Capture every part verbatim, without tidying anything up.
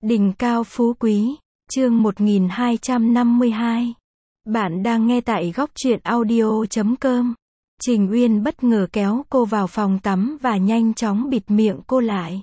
Đỉnh cao phú quý, chương một nghìn hai trăm năm mươi hai. Bạn đang nghe tại góc truyện audio chấm com. Trình Uyên bất ngờ kéo cô vào phòng tắm và nhanh chóng bịt miệng cô lại.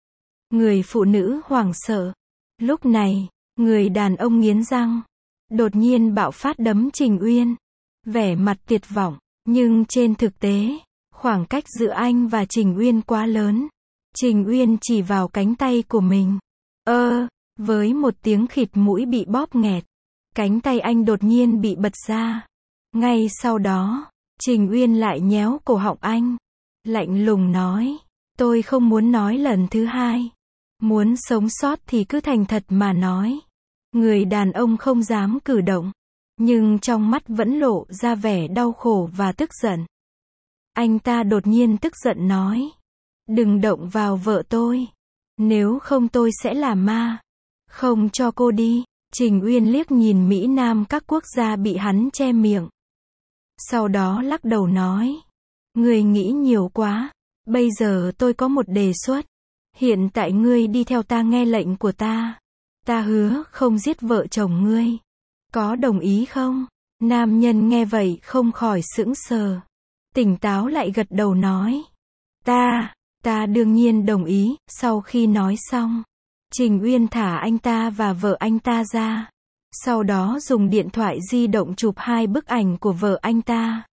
Người phụ nữ hoảng sợ. Lúc này, người đàn ông nghiến răng, đột nhiên bạo phát đấm Trình Uyên. Vẻ mặt tuyệt vọng, nhưng trên thực tế, khoảng cách giữa anh và Trình Uyên quá lớn. Trình Uyên chỉ vào cánh tay của mình. Ơ, với một tiếng khịt mũi bị bóp nghẹt, cánh tay anh đột nhiên bị bật ra. Ngay sau đó, Trình Uyên lại nhéo cổ họng anh, lạnh lùng nói, tôi không muốn nói lần thứ hai. Muốn sống sót thì cứ thành thật mà nói. Người đàn ông không dám cử động, nhưng trong mắt vẫn lộ ra vẻ đau khổ và tức giận. Anh ta đột nhiên tức giận nói, đừng động vào vợ tôi, nếu không tôi sẽ là ma. Không cho cô đi. Trình Uyên liếc nhìn Mỹ Nam các quốc gia bị hắn che miệng. Sau đó lắc đầu nói, ngươi nghĩ nhiều quá. Bây giờ tôi có một đề xuất. Hiện tại ngươi đi theo ta nghe lệnh của ta. Ta hứa không giết vợ chồng ngươi. Có đồng ý không? Nam nhân nghe vậy không khỏi sững sờ. Tỉnh táo lại gật đầu nói, ta, ta đương nhiên đồng ý. Sau khi nói xong, Trình Uyên thả anh ta và vợ anh ta ra. Sau đó dùng điện thoại di động chụp hai bức ảnh của vợ anh ta.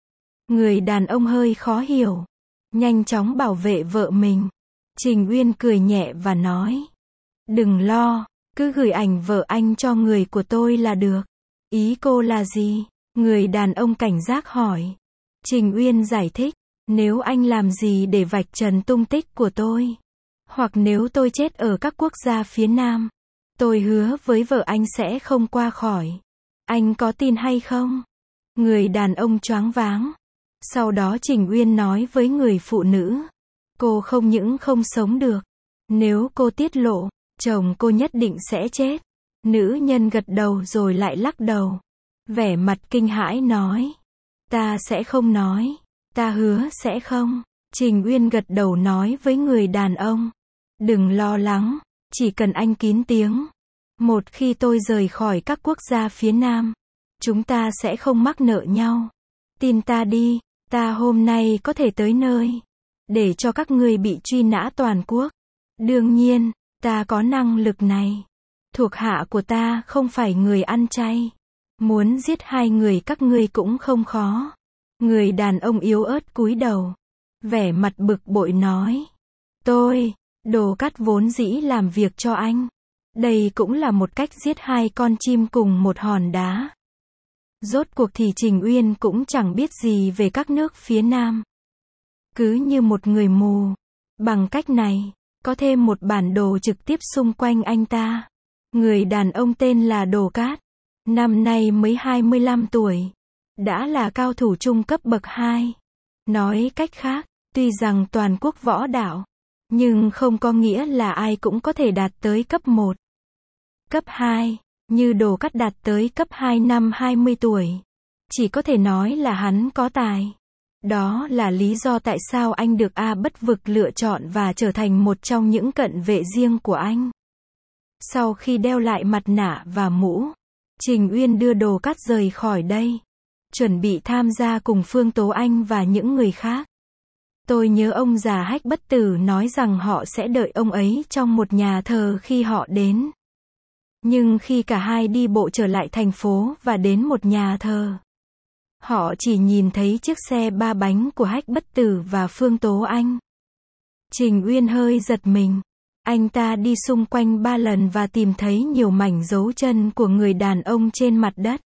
Người đàn ông hơi khó hiểu, nhanh chóng bảo vệ vợ mình. Trình Uyên cười nhẹ và nói, đừng lo, cứ gửi ảnh vợ anh cho người của tôi là được. Ý cô là gì? Người đàn ông cảnh giác hỏi. Trình Uyên giải thích, nếu anh làm gì để vạch trần tung tích của tôi, hoặc nếu tôi chết ở các quốc gia phía Nam, tôi hứa với vợ anh sẽ không qua khỏi. Anh có tin hay không? Người đàn ông choáng váng. Sau đó Trình Uyên nói với người phụ nữ, cô không những không sống được, nếu cô tiết lộ, chồng cô nhất định sẽ chết. Nữ nhân gật đầu rồi lại lắc đầu, vẻ mặt kinh hãi nói, ta sẽ không nói, ta hứa sẽ không. Trình Uyên gật đầu nói với người đàn ông, đừng lo lắng, chỉ cần anh kín tiếng. Một khi tôi rời khỏi các quốc gia phía Nam, chúng ta sẽ không mắc nợ nhau. Tin ta đi, ta hôm nay có thể tới nơi, để cho các ngươi bị truy nã toàn quốc. Đương nhiên, ta có năng lực này. Thuộc hạ của ta không phải người ăn chay. Muốn giết hai người các ngươi cũng không khó. Người đàn ông yếu ớt cúi đầu, vẻ mặt bực bội nói, tôi, Đồ Cát vốn dĩ làm việc cho anh. Đây cũng là một cách giết hai con chim cùng một hòn đá. Rốt cuộc thì Trình Uyên cũng chẳng biết gì về các nước phía Nam. Cứ như một người mù. Bằng cách này, có thêm một bản đồ trực tiếp xung quanh anh ta. Người đàn ông tên là Đồ Cát. Năm nay mới hai mươi lăm tuổi. Đã là cao thủ trung cấp bậc hai. Nói cách khác, tuy rằng toàn quốc võ đạo, nhưng không có nghĩa là ai cũng có thể đạt tới cấp một. Cấp hai, như Đồ Cát đạt tới cấp hai năm hai mươi tuổi. Chỉ có thể nói là hắn có tài. Đó là lý do tại sao anh được A Bất Vực lựa chọn và trở thành một trong những cận vệ riêng của anh. Sau khi đeo lại mặt nạ và mũ, Trình Uyên đưa Đồ Cát rời khỏi đây, chuẩn bị tham gia cùng Phương Tố Anh và những người khác. Tôi nhớ ông già Hách Bất Tử nói rằng họ sẽ đợi ông ấy trong một nhà thờ khi họ đến. Nhưng khi cả hai đi bộ trở lại thành phố và đến một nhà thờ, họ chỉ nhìn thấy chiếc xe ba bánh của Hách Bất Tử và Phương Tố Anh. Trình Uyên hơi giật mình. Anh ta đi xung quanh ba lần và tìm thấy nhiều mảnh dấu chân của người đàn ông trên mặt đất.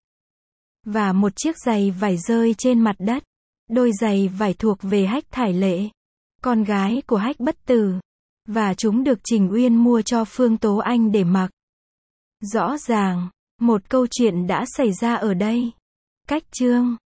Và một chiếc giày vải rơi trên mặt đất. Đôi giày vải thuộc về Hách Thải Lệ, con gái của Hách Bất Tử. Và chúng được Trình Uyên mua cho Phương Tố Anh để mặc. Rõ ràng, một câu chuyện đã xảy ra ở đây. Cách chương